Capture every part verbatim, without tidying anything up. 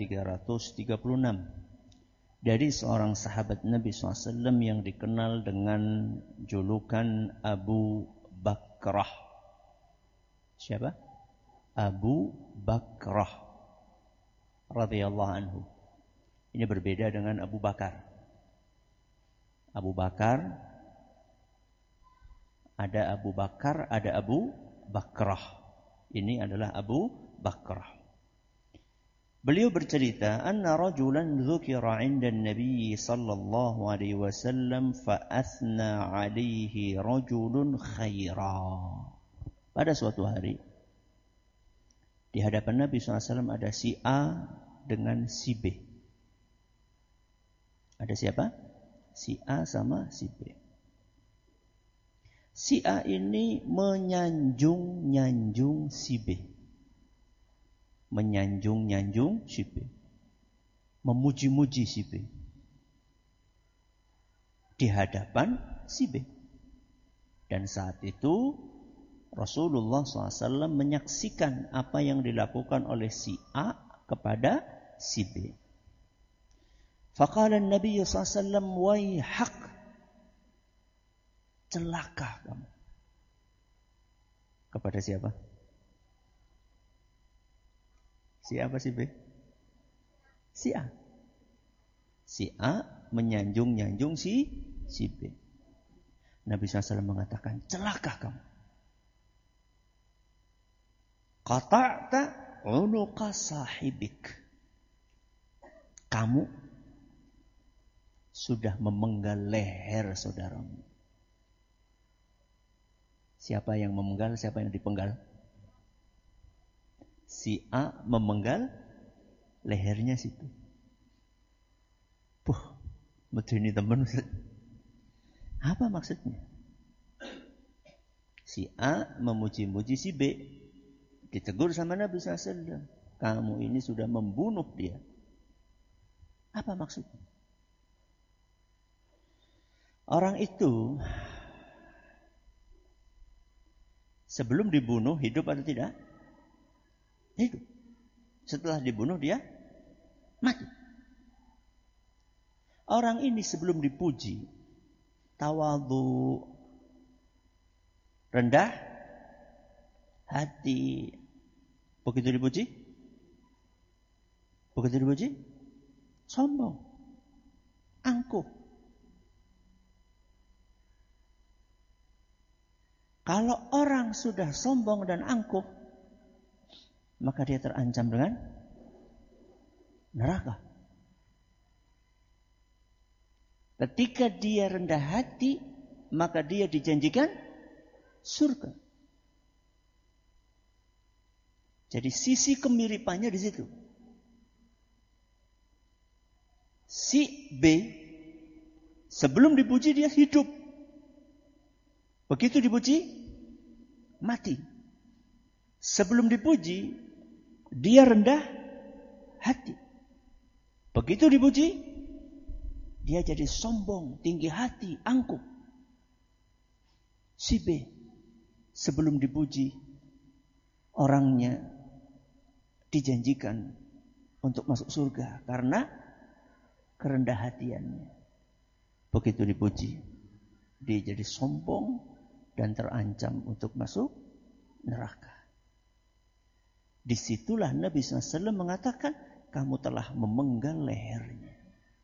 tiga ratus tiga puluh enam dari seorang sahabat Nabi shallallahu alaihi wasallam yang dikenal dengan julukan Abu Bakrah. Siapa? Abu Bakrah radhiyallahu anhu. Ini berbeda dengan Abu Bakar. Abu Bakar, ada Abu Bakar, ada Abu Bakrah. Ini adalah Abu Bakrah. Beliau bercerita, anna rajulan dzukira 'inda an-nabi sallallahu alaihi wasallam fa athna 'alaihi rajulun khaira. Pada suatu hari di hadapan Nabi shallallahu alaihi wasallam ada si A dengan si B. Ada siapa? Si A sama si B. Si A ini menyanjung-nyanjung si B. Menyanjung-nyanjung si B. Memuji-muji si B. Di hadapan si B. Dan saat itu Rasulullah shallallahu alaihi wasallam menyaksikan apa yang dilakukan oleh si A kepada si B. Faqala an-nabiy shallallahu alaihi wasallam, waihak, celaka kamu. Kepada siapa? Si A apa si B? Si A. Si A menyanjung-nyanjung si si B. Nabi shallallahu alaihi wasallam mengatakan, celaka kamu. Qata'ta unuqa sahibik. Kamu sudah memenggal leher saudaramu. Siapa yang memenggal, siapa yang dipenggal? Si A memenggal lehernya situ. Puh, medeni teman. Apa maksudnya? Si A memuji-muji si B. Ditegur sama Nabi shallallahu alaihi wasallam. Kamu ini sudah membunuh dia. Apa maksudnya? Orang itu sebelum dibunuh hidup atau tidak? Hidup. Setelah dibunuh dia mati. Orang ini sebelum dipuji tawadhu, rendah hati. Begitu dipuji? Begitu dipuji? Sombong. Angkuh. Kalau orang sudah sombong dan angkuh, maka dia terancam dengan neraka. Ketika dia rendah hati, maka dia dijanjikan surga. Jadi sisi kemiripannya di situ. Si B sebelum dipuji dia hidup. Begitu dipuji mati. Sebelum dipuji dia rendah hati. Begitu dipuji dia jadi sombong, tinggi hati, angkuh. Si B sebelum dipuji orangnya dijanjikan untuk masuk surga karena kerendah hatiannya. Begitu dipuji, dia jadi sombong dan terancam untuk masuk neraka. Disitulah Nabi shallallahu alaihi wasallam mengatakan, kamu telah memenggal lehernya.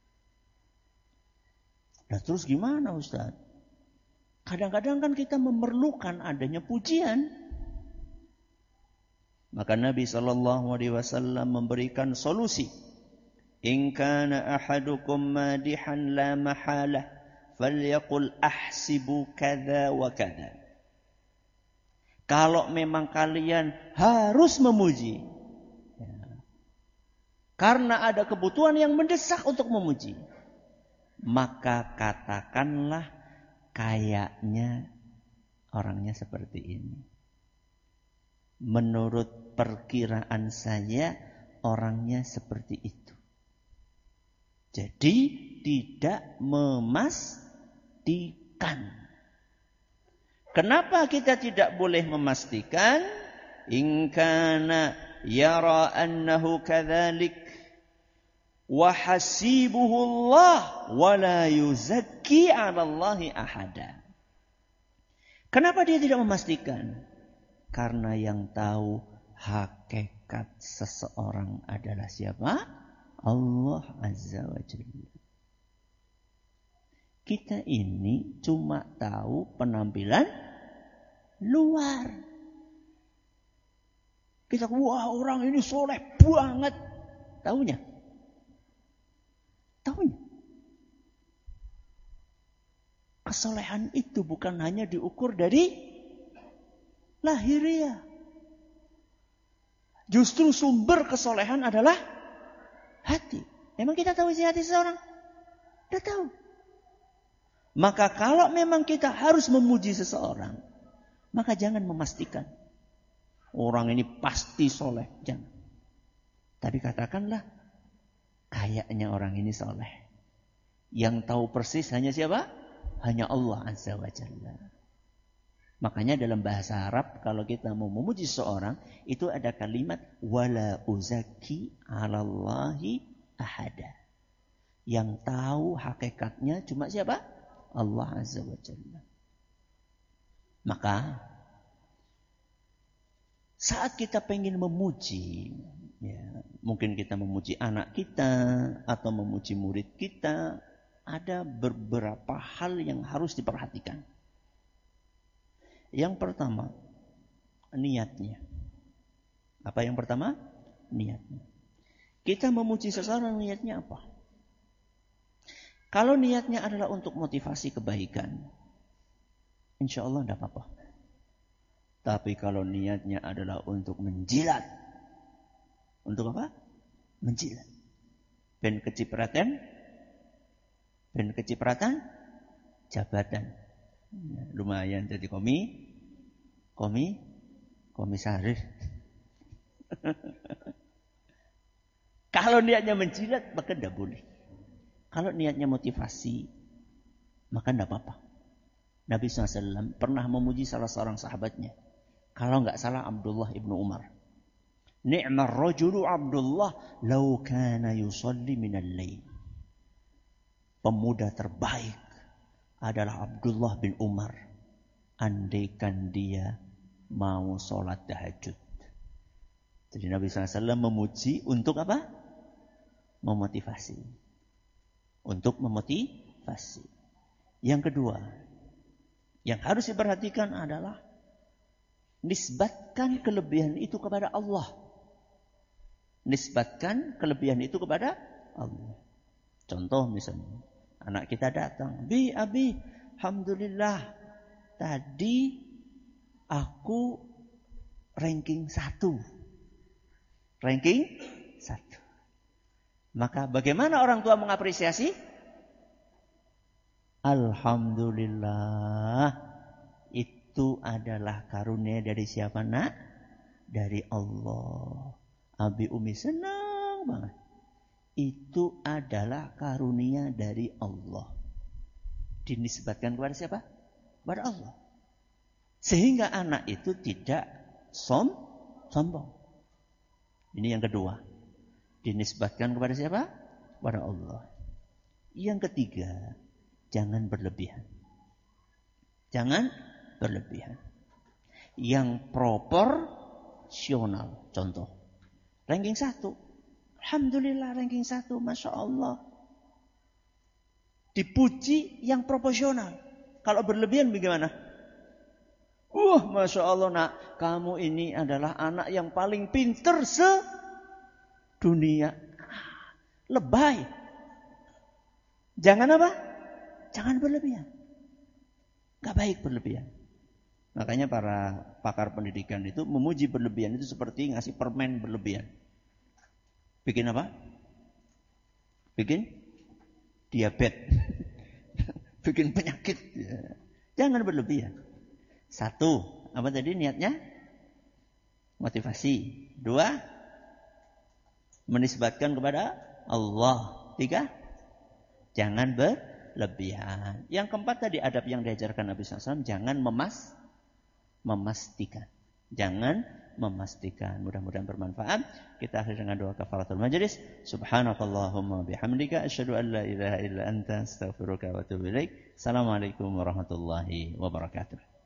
Nah terus gimana Ustaz? Kadang-kadang kan kita memerlukan adanya pujian. Maka Nabi sallallahu alaihi wasallam memberikan solusi. In kana ahadukum madihan la mahalah falyaqul ahsibu kadza wa kadza. Kalau memang kalian harus memuji, ya, karena ada kebutuhan yang mendesak untuk memuji, maka katakanlah kayaknya orangnya seperti ini. Menurut perkiraan saya orangnya seperti itu. Jadi tidak memastikan. Kenapa kita tidak boleh memastikan? In kana yara annahu kadzalik, Wa hasibuhullah wa la yuzakki 'alallahi ahada. Kenapa dia tidak memastikan? Karena yang tahu hakikat seseorang adalah siapa? Allah Azza wa Jalla. Kita ini cuma tahu penampilan luar. Kita, wah orang ini soleh banget. Taunya? Taunya? Kesolehan itu bukan hanya diukur dari lahiriah. Justru sumber kesolehan adalah hati. Emang kita tahu isi hati seseorang? Tidak tahu. Maka kalau memang kita harus memuji seseorang, maka jangan memastikan orang ini pasti soleh. Jangan. Tapi katakanlah, kayaknya orang ini soleh. Yang tahu persis hanya siapa? Hanya Allah Azza wa Jalla. Makanya dalam bahasa Arab, kalau kita mau memuji seseorang, itu ada kalimat wala uzaki 'alallahi ahada. Yang tahu hakikatnya cuma siapa? Allah Azza wa Jalla. Maka saat kita pengen memuji, ya, mungkin kita memuji anak kita atau memuji murid kita, ada beberapa hal yang harus diperhatikan. Yang pertama, niatnya. Apa yang pertama? Niatnya. Kita memuji seseorang, niatnya apa? Kalau niatnya adalah untuk motivasi kebaikan, insya Allah tidak apa-apa. Tapi kalau niatnya adalah untuk menjilat, untuk apa? Menjilat. Ben kecipratan, ben kecipratan, jabatan. Ya, lumayan jadi komi, komi, komisaris. Kalau niatnya menjilat, maka tidak boleh. Kalau niatnya motivasi, maka tidak apa-apa. Nabi shallallahu alaihi wasallam pernah memuji salah seorang sahabatnya. Kalau nggak salah Abdullah ibnu Umar. Ni'mar rajulu Abdullah law kana yusalli minal lail. Pemuda terbaik adalah Abdullah bin Umar. Andaikan dia mau sholat tahajud. Jadi Nabi shallallahu alaihi wasallam memuji untuk apa? Memotivasi. Untuk memotivasi. Yang kedua, yang harus diperhatikan adalah nisbatkan kelebihan itu kepada Allah. Nisbatkan kelebihan itu kepada Allah. Contoh misalnya, anak kita datang, Bi, Abi, alhamdulillah, tadi aku ranking satu. Ranking satu. Maka bagaimana orang tua mengapresiasi? Alhamdulillah, itu adalah karunia dari siapa, nak? Dari Allah. Abi Umi senang banget. Itu adalah karunia dari Allah. Dinisbatkan kepada siapa? Kepada Allah. Sehingga anak itu tidak som, sombong. Ini yang kedua. Dinisbatkan kepada siapa? Kepada Allah. Yang ketiga, jangan berlebihan. Jangan berlebihan. Yang proporsional. Contoh. Ranking satu. Alhamdulillah ranking satu. Masya Allah. Dipuji yang proporsional. Kalau berlebihan bagaimana? Wah, Masya Allah nak. Kamu ini adalah anak yang paling pinter sedunia. Lebay. Jangan apa? Jangan berlebihan. Gak baik berlebihan. Makanya para pakar pendidikan itu memuji berlebihan itu seperti ngasih permen berlebihan. Bikin apa? Bikin diabetes. Bikin penyakit. Jangan berlebihan. Satu, apa tadi niatnya? Motivasi. Dua, menisbatkan kepada Allah. Tiga, jangan berlebihan. Yang keempat tadi adab yang diajarkan Nabi shallallahu alaihi wasallam, jangan memas, memastikan. Jangan memastikan. Mudah-mudahan bermanfaat. Kita akhiri dengan doa kafaratul majlis. Subhanakallahumma bihamdika asyhadu an la ilaha illa anta astaghfiruka wa atubu ilaik. Assalamualaikum warahmatullahi wabarakatuh.